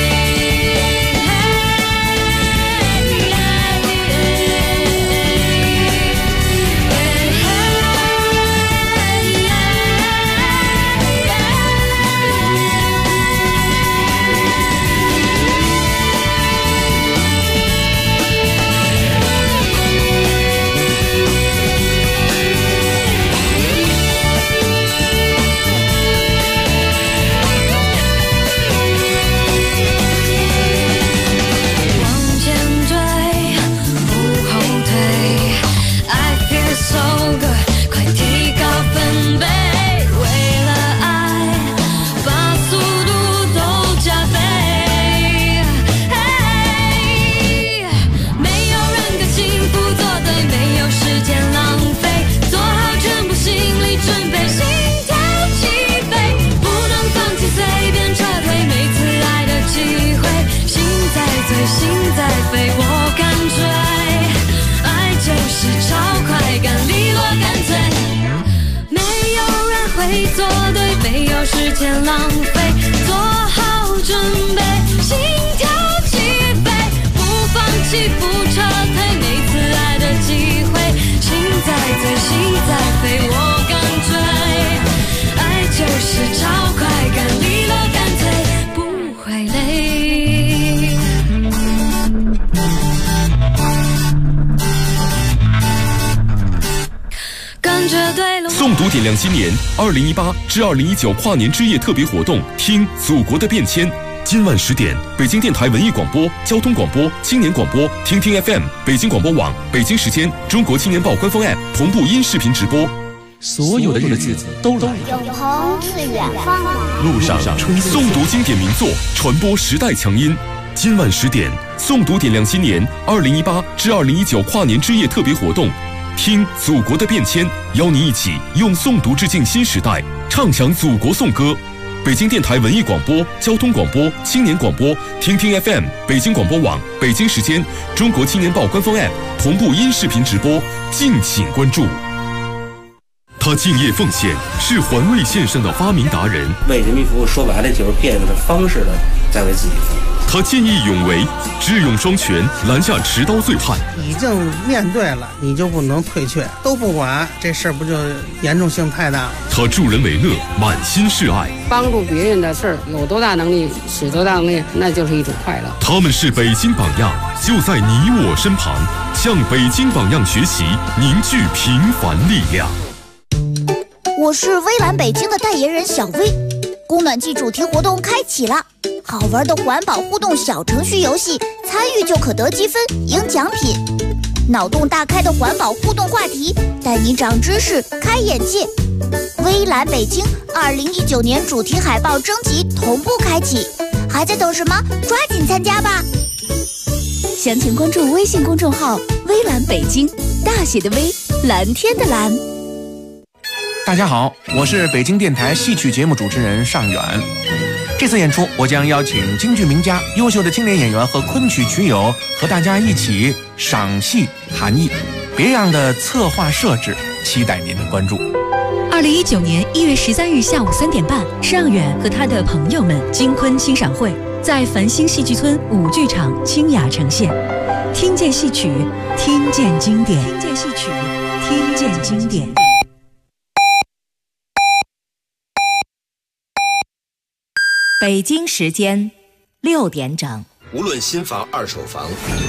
做对，没有时间浪费，做好准备，心跳起飞，不放弃，不撤退，每次爱的机会，心在醉，心在飞，我干脆，爱就是超快感，利落干脆，不会累。感觉对了。 诵读点亮今年2018至2019跨年之夜特别活动，听祖国的变迁。今晚10点，北京电台文艺广播、交通广播、青年广播、听听 FM、北京广播网、北京时间、中国青年报官方 App 同步音视频直播。所有的日子都来了， 永恒是远方吗？ 路上诵读经典名作，传播时代强音。今晚10点，诵读点亮今年2018至2019跨年之夜特别活动。听祖国的变迁，邀您一起用诵读致敬新时代，唱响祖国颂歌。北京电台文艺广播、交通广播、青年广播、听听 FM、北京广播网、北京时间、中国青年报官方 App 同步音视频直播，敬请关注。他敬业奉献，是环卫线上的发明达人。 为人民服务，说白了就是变着方式的在为自己服务。 他见义勇为，智勇双全，拦下持刀醉汉。 已经面对了，你就不能退却，都不管，这事儿不就严重性太大了？ 他助人为乐，满心是爱， 帮助别人的事儿，有多大能力使多大能力，那就是一种快乐。 他们是北京榜样，就在你我身旁，向北京榜样学习，凝聚平凡力量。 我是微蓝北京的代言人小薇，供暖季主题活动开启了，好玩的环保互动小程序游戏，参与就可得积分赢奖品。脑洞大开的环保互动话题，带你长知识开眼界。微蓝北京2019年主题海报征集同步开启，还在等什么？抓紧参加吧！详情关注微信公众号微蓝北京，大写的微，蓝天的蓝。 大家好，我是北京电台戏曲节目主持人尚远。这次演出，我将邀请京剧名家、优秀的青年演员和昆曲曲友和大家一起赏戏谈艺。别样的策划设置， 期待您的关注。 2019年1月13日下午3点半，尚远和他的朋友们金昆欣赏会在繁星戏剧村舞剧场清雅呈现。听见戏曲，听见经典；听见戏曲，听见经典。 北京时间6点整。 无论新房、二手房，